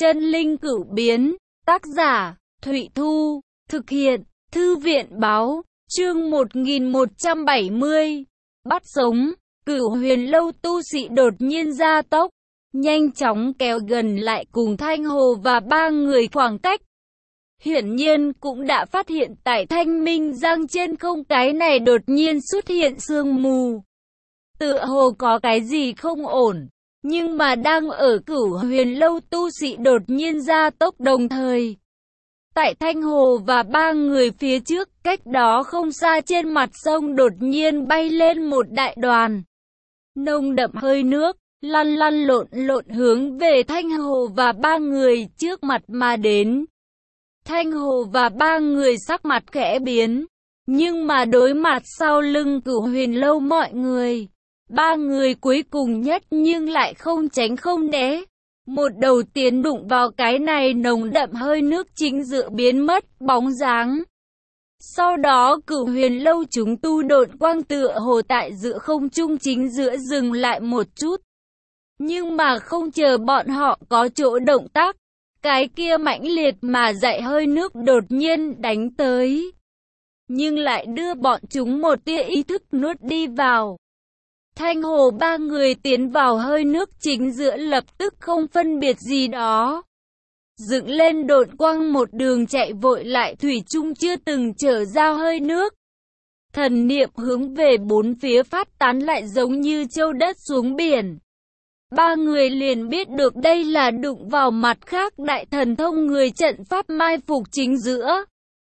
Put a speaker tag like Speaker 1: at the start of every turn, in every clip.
Speaker 1: Chân linh cửu biến, tác giả, Thụy Thu, thực hiện, Thư viện báo, chương 1170, bắt sống, Cửu Huyền Lâu tu sĩ đột nhiên gia tốc, nhanh chóng kéo gần lại cùng Thanh Hồ và ba người khoảng cách. Hiển nhiên cũng đã phát hiện tại Thanh Minh Giang trên không cái này đột nhiên xuất hiện sương mù. Tựa hồ có cái gì không ổn. Nhưng mà đang ở Cửu Huyền Lâu tu sĩ đột nhiên gia tốc đồng thời. Tại Thanh Hồ và ba người phía trước, cách đó không xa trên mặt sông đột nhiên bay lên một đại đoàn. Nồng đậm hơi nước, lăn lăn lộn lộn hướng về Thanh Hồ và ba người trước mặt mà đến. Thanh Hồ và ba người sắc mặt khẽ biến. Nhưng mà đối mặt sau lưng Cửu Huyền Lâu mọi người. Ba người cuối cùng nhất nhưng lại không tránh không né. Một đầu tiến đụng vào cái này nồng đậm hơi nước chính giữa biến mất bóng dáng. Sau đó Cửu Huyền Lâu chúng tu độn quang tựa hồ tại giữa không trung chính giữa dừng lại một chút. Nhưng mà không chờ bọn họ có chỗ động tác. Cái kia mãnh liệt mà dậy hơi nước đột nhiên đánh tới. Nhưng lại đưa bọn chúng một tia ý thức nuốt đi vào. Thanh Hồ ba người tiến vào hơi nước chính giữa lập tức không phân biệt gì đó. Dựng lên độn quang một đường chạy vội lại thủy chung chưa từng trở ra hơi nước. Thần niệm hướng về bốn phía phát tán lại giống như châu đất xuống biển. Ba người liền biết được đây là đụng vào mặt khác đại thần thông người trận pháp mai phục chính giữa.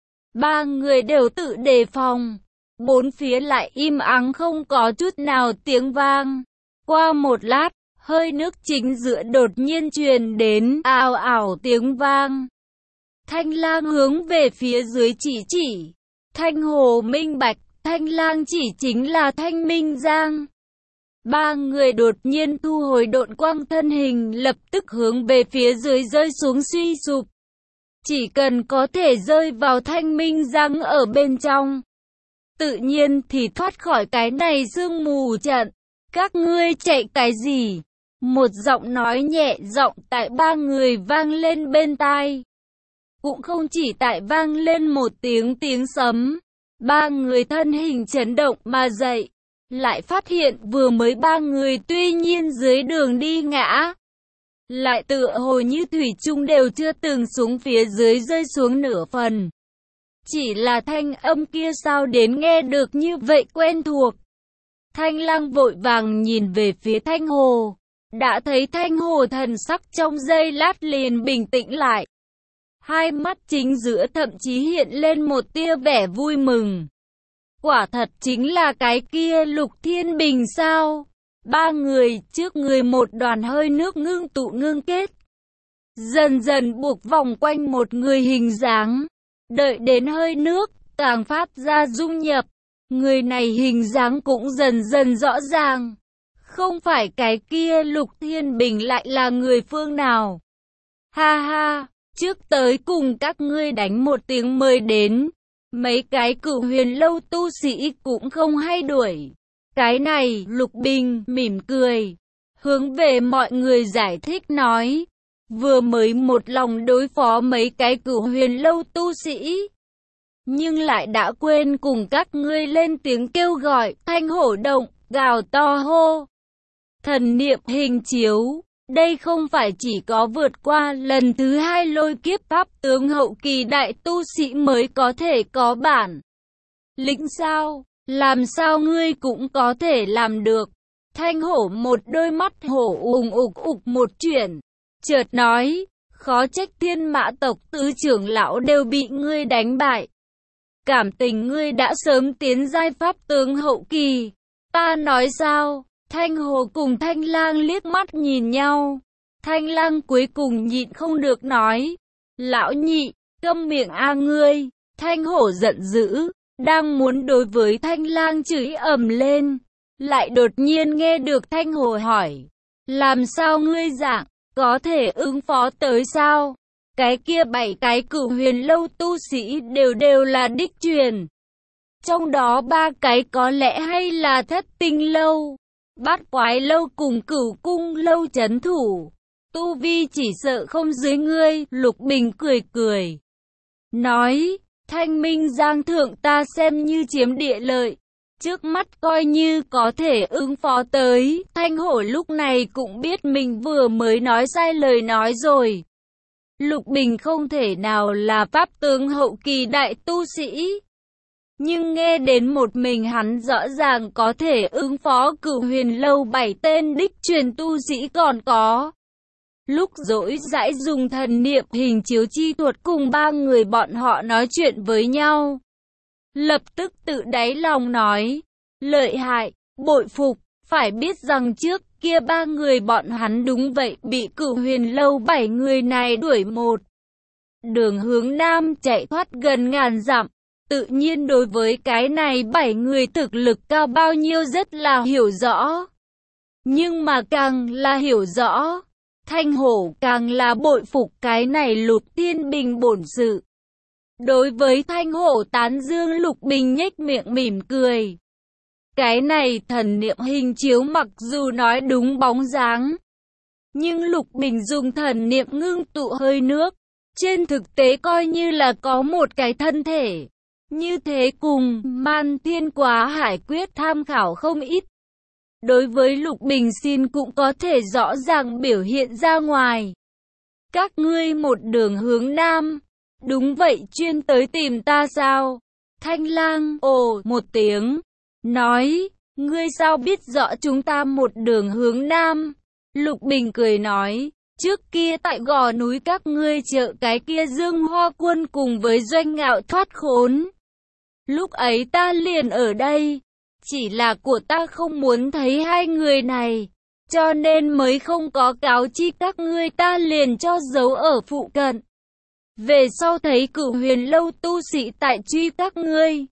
Speaker 1: Ba người đều tự đề phòng. Bốn phía lại im ắng không có chút nào tiếng vang. Qua một lát, hơi nước chính giữa đột nhiên truyền đến ào ào tiếng vang. Thanh Lang hướng về phía dưới chỉ. Thanh Hồ minh bạch, Thanh Lang chỉ chính là Thanh Minh Giang. Ba người đột nhiên thu hồi độn quang thân hình lập tức hướng về phía dưới rơi xuống suy sụp. Chỉ cần có thể rơi vào Thanh Minh Giang ở bên trong. Tự nhiên thì thoát khỏi cái này sương mù trận. Các ngươi chạy cái gì? Một giọng nói nhẹ giọng tại ba người vang lên bên tai. Cũng không chỉ tại vang lên một tiếng sấm. Ba người thân hình chấn động mà dậy. Lại phát hiện vừa mới ba người tuy nhiên dưới đường đi ngã. Lại tựa hồ như thủy chung đều chưa từng xuống phía dưới rơi xuống nửa phần. Chỉ là thanh âm kia sao đến nghe được như vậy quen thuộc. Thanh Lang vội vàng nhìn về phía Thanh Hồ. Đã thấy Thanh Hồ thần sắc trong giây lát liền bình tĩnh lại. Hai mắt chính giữa thậm chí hiện lên một tia vẻ vui mừng. Quả thật chính là cái kia Lục Thiên Bình sao? Ba người trước người một đoàn hơi nước ngưng tụ ngưng kết. Dần dần buộc vòng quanh một người hình dáng. Đợi đến hơi nước, càng phát ra dung nhập. Người này hình dáng cũng dần dần rõ ràng. Không phải cái kia Lục Thiên Bình lại là người phương nào. Ha ha, trước tới cùng các ngươi đánh một tiếng mời đến. Mấy cái Cửu Huyền Lâu tu sĩ cũng không hay đuổi. Cái này, Lục Bình mỉm cười. Hướng về mọi người giải thích nói. Vừa mới một lòng đối phó mấy cái Cửu Huyền Lâu tu sĩ. Nhưng lại đã quên cùng các ngươi lên tiếng kêu gọi, Thanh Hổ động, gào to hô. Thần niệm hình chiếu, đây không phải chỉ có vượt qua lần thứ hai lôi kiếp pháp tướng hậu kỳ đại tu sĩ mới có thể có bản lĩnh sao, làm sao ngươi cũng có thể làm được. Thanh Hổ một đôi mắt hổ ục một chuyển. Chợt nói, khó trách Thiên Mã tộc tứ trưởng lão đều bị ngươi đánh bại. Cảm tình ngươi đã sớm tiến giai pháp tướng hậu kỳ. Ta nói sao? Thanh Hồ cùng Thanh Lang liếc mắt nhìn nhau. Thanh Lang cuối cùng nhịn không được nói. Lão nhị, câm miệng a ngươi. Thanh Hổ giận dữ, đang muốn đối với Thanh Lang chửi ầm lên. Lại đột nhiên nghe được Thanh Hồ hỏi. Làm sao ngươi dạng? Có thể ứng phó tới sao? Cái kia 7 cái Cửu Huyền Lâu tu sĩ đều là đích truyền. Trong đó 3 cái có lẽ hay là Thất Tinh Lâu, Bát Quái Lâu cùng Cửu Cung Lâu trấn thủ. tu vi chỉ sợ không dưới ngươi. Lục Bình cười cười, nói, Thanh Minh Giang thượng ta xem như chiếm địa lợi. Trước mắt coi như có thể ứng phó tới. Thanh Hổ lúc này cũng biết mình vừa mới nói sai lời nói rồi. Lục Bình không thể nào là pháp tướng hậu kỳ đại tu sĩ. Nhưng nghe đến một mình hắn rõ ràng có thể ứng phó Cửu Huyền Lâu 7 tên đích truyền tu sĩ còn có. Lúc rỗi rãi dùng thần niệm hình chiếu chi thuật cùng ba người bọn họ nói chuyện với nhau. Lập tức tự đáy lòng nói, lợi hại, bội phục, phải biết rằng trước kia ba người bọn hắn đúng vậy bị Cửu Huyền Lâu 7 người này đuổi một đường hướng nam chạy thoát gần ngàn dặm. Tự nhiên đối với cái này 7 người thực lực cao bao nhiêu rất là hiểu rõ. Nhưng mà càng là hiểu rõ, Thanh Hổ càng là bội phục cái này Lục Thiên Bình bổn sự. Đối với Thanh Hổ tán dương, Lục Bình nhếch miệng mỉm cười. Cái này thần niệm hình chiếu mặc dù nói đúng bóng dáng, nhưng Lục Bình dùng thần niệm ngưng tụ hơi nước, trên thực tế coi như là có một cái thân thể. Như thế cùng Man Thiên Quá Hải Quyết tham khảo không ít. Đối với Lục Bình xin cũng có thể rõ ràng biểu hiện ra ngoài. Các ngươi một đường hướng nam. Đúng vậy, chuyên tới tìm ta sao? Thanh Lang ồ một tiếng, nói, ngươi sao biết rõ chúng ta một đường hướng nam? Lục Bình cười nói, trước kia tại gò núi các ngươi trợ cái kia Dương Hoa Quân cùng với Doanh Ngạo thoát khốn. Lúc ấy ta liền ở đây, chỉ là của ta không muốn thấy hai người này, cho nên mới không có cáo chi các ngươi, ta liền cho giấu ở phụ cận. Về sau thấy Cửu Huyền Lâu tu sĩ tại truy các ngươi,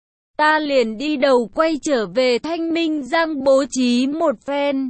Speaker 1: ta liền đi đầu quay trở về Thanh Minh Giang bố trí một phen.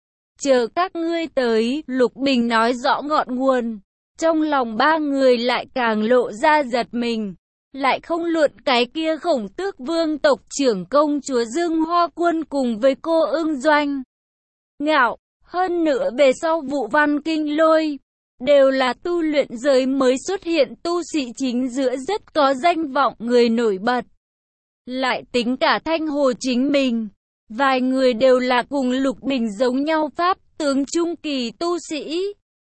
Speaker 1: Chờ các ngươi tới, Lục Bình nói rõ ngọn nguồn, trong lòng ba người lại càng lộ ra giật mình. Lại không luận cái kia Khổng Tước Vương tộc trưởng công chúa Dương Hoa Quân cùng với cô Ưng Doanh Ngạo, hơn nữa về sau Vụ Văn Kinh Lôi, đều là tu luyện giới mới xuất hiện tu sĩ chính giữa rất có danh vọng người nổi bật. Lại tính cả Thanh Hồ chính mình, vài người đều là cùng Lục Bình giống nhau pháp tướng trung kỳ tu sĩ.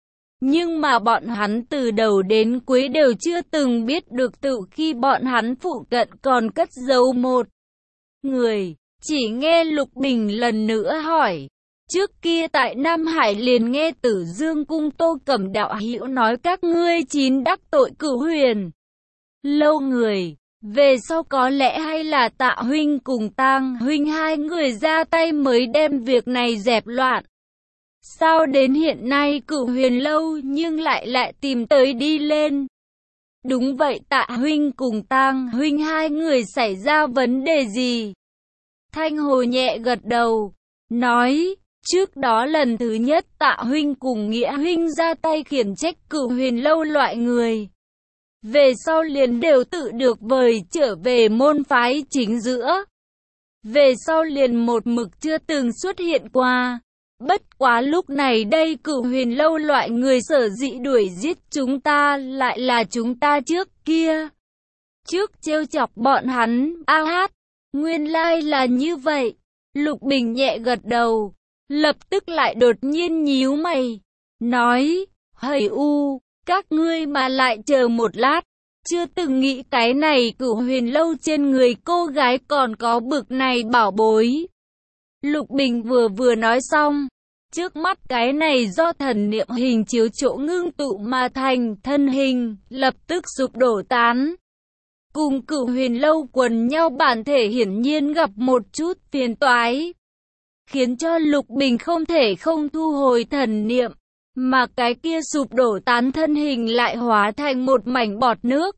Speaker 1: Nhưng mà bọn hắn từ đầu đến cuối đều chưa từng biết được tự khi bọn hắn phụ cận còn cất giấu một người. Chỉ nghe Lục Bình lần nữa hỏi, trước kia tại Nam Hải liền nghe Tử Dương Cung Tô Cẩm đạo hữu nói các ngươi 9 đắc tội Cửu Huyền Lâu người. Về sau có lẽ hay là Tạ huynh cùng Tang huynh hai người ra tay mới đem việc này dẹp loạn. Sao đến hiện nay Cửu Huyền Lâu nhưng lại tìm tới đi lên? Đúng vậy, Tạ huynh cùng Tang huynh hai người xảy ra vấn đề gì? Thanh Hồ nhẹ gật đầu, nói, trước đó lần thứ nhất Tạ huynh cùng Nghĩa huynh ra tay khiển trách Cửu Huyền Lâu loại người. Về sau liền đều tự được vời trở về môn phái chính giữa. Về sau liền một mực chưa từng xuất hiện qua. Bất quá lúc này đây Cửu Huyền Lâu loại người sở dĩ đuổi giết chúng ta lại là chúng ta trước kia trước trêu chọc bọn hắn. A hát, nguyên lai là như vậy. Lục Bình nhẹ gật đầu, lập tức lại đột nhiên nhíu mày, nói, hầy u, các ngươi mà lại chờ một lát, chưa từng nghĩ cái này Cửu Huyền Lâu trên người cô gái còn có bực này bảo bối. Lục Bình vừa nói xong, trước mắt cái này do thần niệm hình chiếu chỗ ngưng tụ mà thành thân hình, lập tức sụp đổ tán. Cùng Cửu Huyền Lâu quần nhau bản thể hiển nhiên gặp một chút phiền toái, khiến cho Lục Bình không thể không thu hồi thần niệm, mà cái kia sụp đổ tán thân hình lại hóa thành một mảnh bọt nước.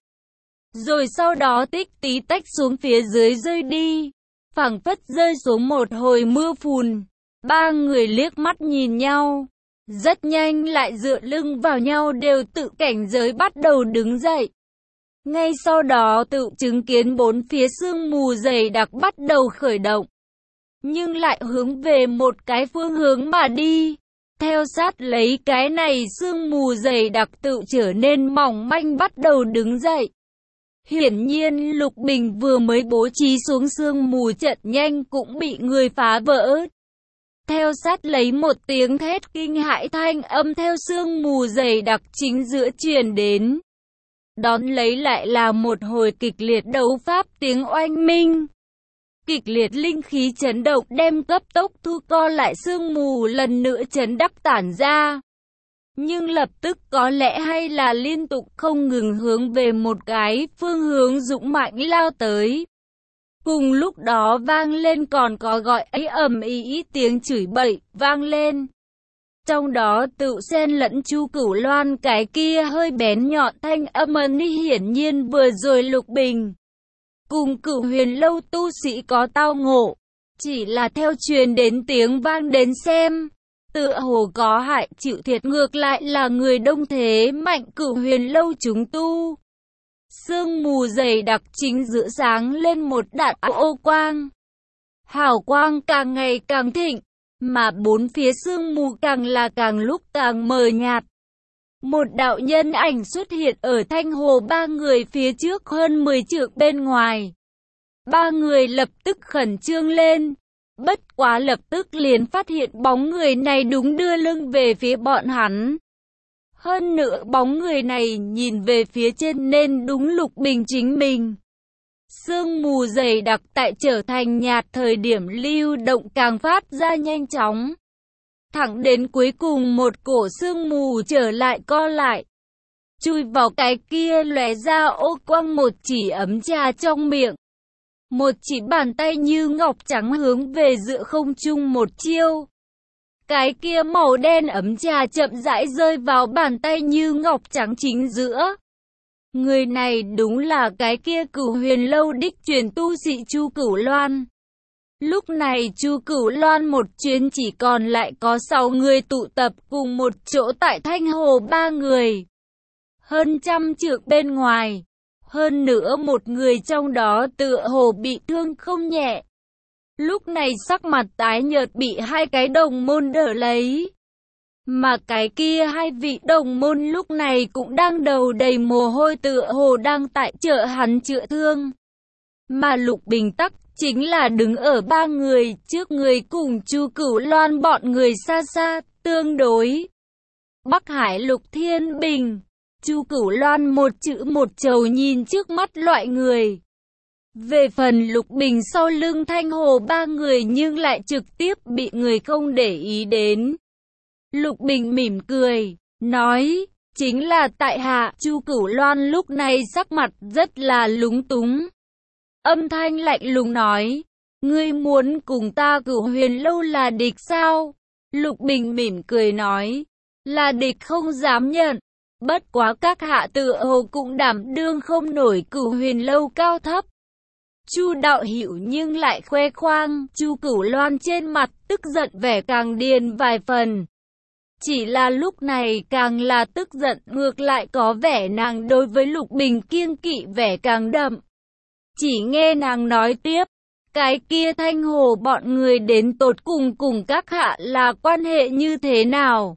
Speaker 1: Rồi sau đó tích tí tách xuống phía dưới rơi đi, phảng phất rơi xuống một hồi mưa phùn. Ba người liếc mắt nhìn nhau, rất nhanh lại dựa lưng vào nhau đều tự cảnh giới bắt đầu đứng dậy. Ngay sau đó tự chứng kiến bốn phía sương mù dày đặc bắt đầu khởi động, nhưng lại hướng về một cái phương hướng mà đi. Theo sát lấy cái này sương mù dày đặc tự trở nên mỏng manh bắt đầu đứng dậy. Hiển nhiên Lục Bình vừa mới bố trí xuống sương mù trận nhanh cũng bị người phá vỡ. Theo sát lấy một tiếng thét kinh hãi thanh âm theo sương mù dày đặc chính giữa truyền đến. Đón lấy lại là một hồi kịch liệt đấu pháp tiếng oanh minh. Kịch liệt linh khí chấn động đem cấp tốc thu co lại sương mù lần nữa chấn đắc tản ra. Nhưng lập tức có lẽ hay là liên tục không ngừng hướng về một cái phương hướng dũng mãnh lao tới. Cùng lúc đó vang lên còn có gọi ấy ầm ĩ tiếng chửi bậy vang lên. Trong đó tự xen lẫn Chu Cửu Loan cái kia hơi bén nhọn thanh âm hiển nhiên vừa rồi Lục Bình cùng Cửu Huyền Lâu tu sĩ có tao ngộ, chỉ là theo truyền đến tiếng vang đến xem, tựa hồ có hại chịu thiệt ngược lại là người đông thế mạnh Cửu Huyền Lâu chúng tu. Sương mù dày đặc chính giữa sáng lên một đạn ô quang. Hào quang càng ngày càng thịnh, mà bốn phía sương mù càng lúc càng mờ nhạt. Một đạo nhân ảnh xuất hiện ở thanh hồ ba người phía trước hơn 10 trượng bên ngoài. Ba người lập tức khẩn trương lên. Bất quá lập tức liền phát hiện bóng người này đúng đưa lưng về phía bọn hắn. Hơn nữa bóng người này nhìn về phía trên nên đúng Lục Bình chính mình. Sương mù dày đặc tại trở thành nhạt thời điểm lưu động càng phát ra nhanh chóng. Thẳng đến cuối cùng một cổ sương mù trở lại co lại. Chui vào cái kia lóe ra ô quang một chỉ ấm trà trong miệng. Một chỉ bàn tay như ngọc trắng hướng về giữa không trung một chiêu. Cái kia màu đen ấm trà chậm rãi rơi vào bàn tay như ngọc trắng chính giữa. Người này đúng là cái kia Cửu Huyền Lâu đích truyền tu sĩ Chu Cửu Loan. Lúc này Chu Cửu Loan một chuyến chỉ còn lại có 6 người tụ tập cùng một chỗ tại thanh hồ ba người. Hơn trăm trượng bên ngoài. Hơn nữa một người trong đó tựa hồ bị thương không nhẹ. Lúc này sắc mặt tái nhợt bị hai cái đồng môn đỡ lấy. Mà cái kia hai vị đồng môn lúc này cũng đang đầu đầy mồ hôi tựa hồ đang tại chợ hắn chữa thương. Mà Lục Bình tắc chính là đứng ở ba người trước người cùng Chu Cửu Loan bọn người xa xa, tương đối. Bắc Hải Lục Thiên Bình, Chu Cửu Loan một chữ một chầu nhìn trước mắt loại người. Về phần Lục Bình sau lưng thanh hồ ba người nhưng lại trực tiếp bị người không để ý đến. Lục Bình mỉm cười, nói, chính là tại hạ. Chu Cửu Loan lúc này sắc mặt rất là lúng túng. Âm thanh lạnh lùng nói, ngươi muốn cùng ta Cửu Huyền Lâu là địch sao? Lục Bình mỉm cười nói, là địch không dám nhận. Bất quá các hạ tựa hồ cũng đảm đương không nổi Cửu Huyền Lâu cao thấp. Chu Đạo Hữu nhưng lại khoe khoang, Chu Cửu Loan trên mặt tức giận vẻ càng điên vài phần. Chỉ là lúc này càng là tức giận ngược lại có vẻ nàng đối với Lục Bình kiêng kỵ vẻ càng đậm. Chỉ nghe nàng nói tiếp, cái kia thanh hồ bọn người đến tột cùng các hạ là quan hệ như thế nào?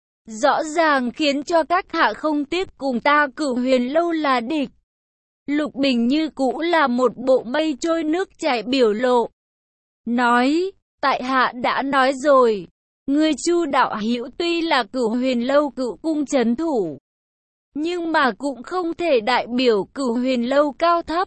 Speaker 1: Rõ ràng khiến cho các hạ không tiếc cùng ta Cửu Huyền Lâu là địch. Lục Bình như cũ là một bộ mây trôi nước chảy biểu lộ. Nói, tại hạ đã nói rồi, ngươi Chu Đạo Hữu tuy là Cửu Huyền Lâu cựu cung trấn thủ, nhưng mà cũng không thể đại biểu Cửu Huyền Lâu cao thấp.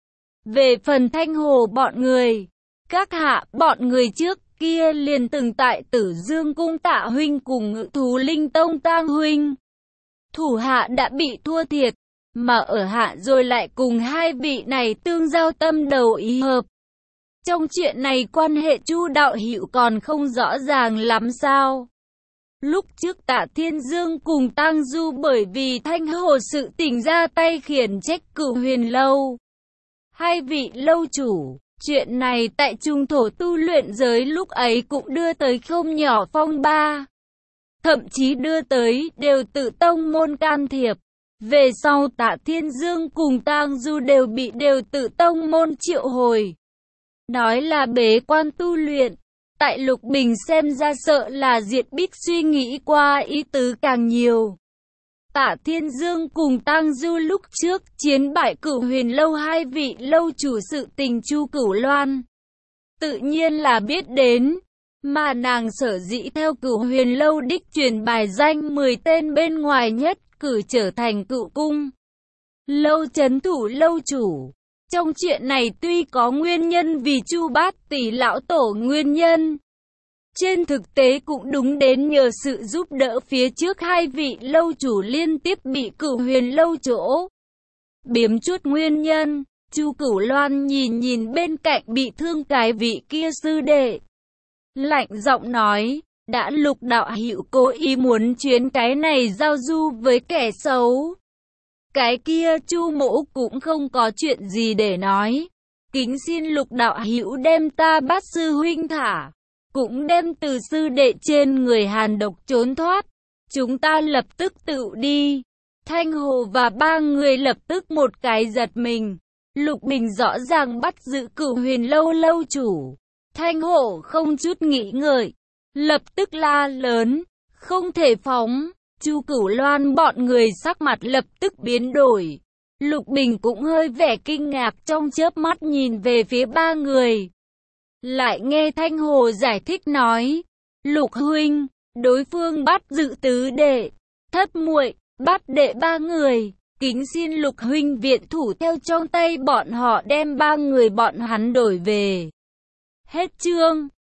Speaker 1: Về phần thanh hồ bọn người, các hạ bọn người trước kia liền từng tại Tử Dương Cung Tạ huynh cùng Ngự Thú Linh Tông Tang huynh. Thủ hạ đã bị thua thiệt, mà ở hạ rồi lại cùng hai vị này tương giao tâm đầu ý hợp. Trong chuyện này quan hệ Chu Đạo Hữu còn không rõ ràng lắm sao? Lúc trước Tạ Thiên Dương cùng Tang Du bởi vì thanh hồ sự tình ra tay khiển trách Cửu Huyền Lâu. Hai vị lâu chủ, chuyện này tại trung thổ tu luyện giới lúc ấy cũng đưa tới không nhỏ phong ba. Thậm chí đưa tới đều tự tông môn can thiệp. Về sau Tạ Thiên Dương cùng Tang Du đều tự tông môn triệu hồi. Nói là bế quan tu luyện. Tại Lục Bình xem ra sợ là Diệt Bích suy nghĩ qua ý tứ càng nhiều. Tạ Thiên Dương cùng Tang Du lúc trước chiến bại Cửu Huyền Lâu hai vị lâu chủ sự tình Chu Cửu Loan tự nhiên là biết đến, mà nàng sở dĩ theo Cửu Huyền Lâu đích truyền bài danh 10 tên bên ngoài nhất cử trở thành Cửu Cung Lâu trấn thủ lâu chủ. Trong chuyện này tuy có nguyên nhân vì Chu Bát Tỷ lão tổ nguyên nhân, trên thực tế cũng đúng đến nhờ sự giúp đỡ phía trước hai vị lâu chủ liên tiếp bị Cửu Huyền Lâu chỗ biếm chút nguyên nhân. Chu Cửu Loan nhìn bên cạnh bị thương cái vị kia sư đệ, lạnh giọng nói, đã Lục đạo hữu cố ý muốn chuyến cái này giao du với kẻ xấu, cái kia Chu mỗ cũng không có chuyện gì để nói, kính xin Lục đạo hữu đem ta Bát sư huynh thả, cũng đem từ sư đệ trên người hàn độc trốn thoát, chúng ta lập tức tự đi. Thanh Hồ và ba người lập tức một cái giật mình. Lục Bình rõ ràng bắt giữ Cửu Huyền Lâu lâu chủ. Thanh Hồ không chút nghĩ ngợi, lập tức la lớn, không thể phóng. Chu Cửu Loan bọn người sắc mặt lập tức biến đổi. Lục Bình cũng hơi vẻ kinh ngạc, trong chớp mắt nhìn về phía ba người. Lại nghe Thanh Hồ giải thích nói, Lục huynh, đối phương bắt giữ tứ đệ, thất muội, Bát đệ ba người, kính xin Lục huynh viện thủ theo trong tay bọn họ đem ba người bọn hắn đổi về. Hết chương.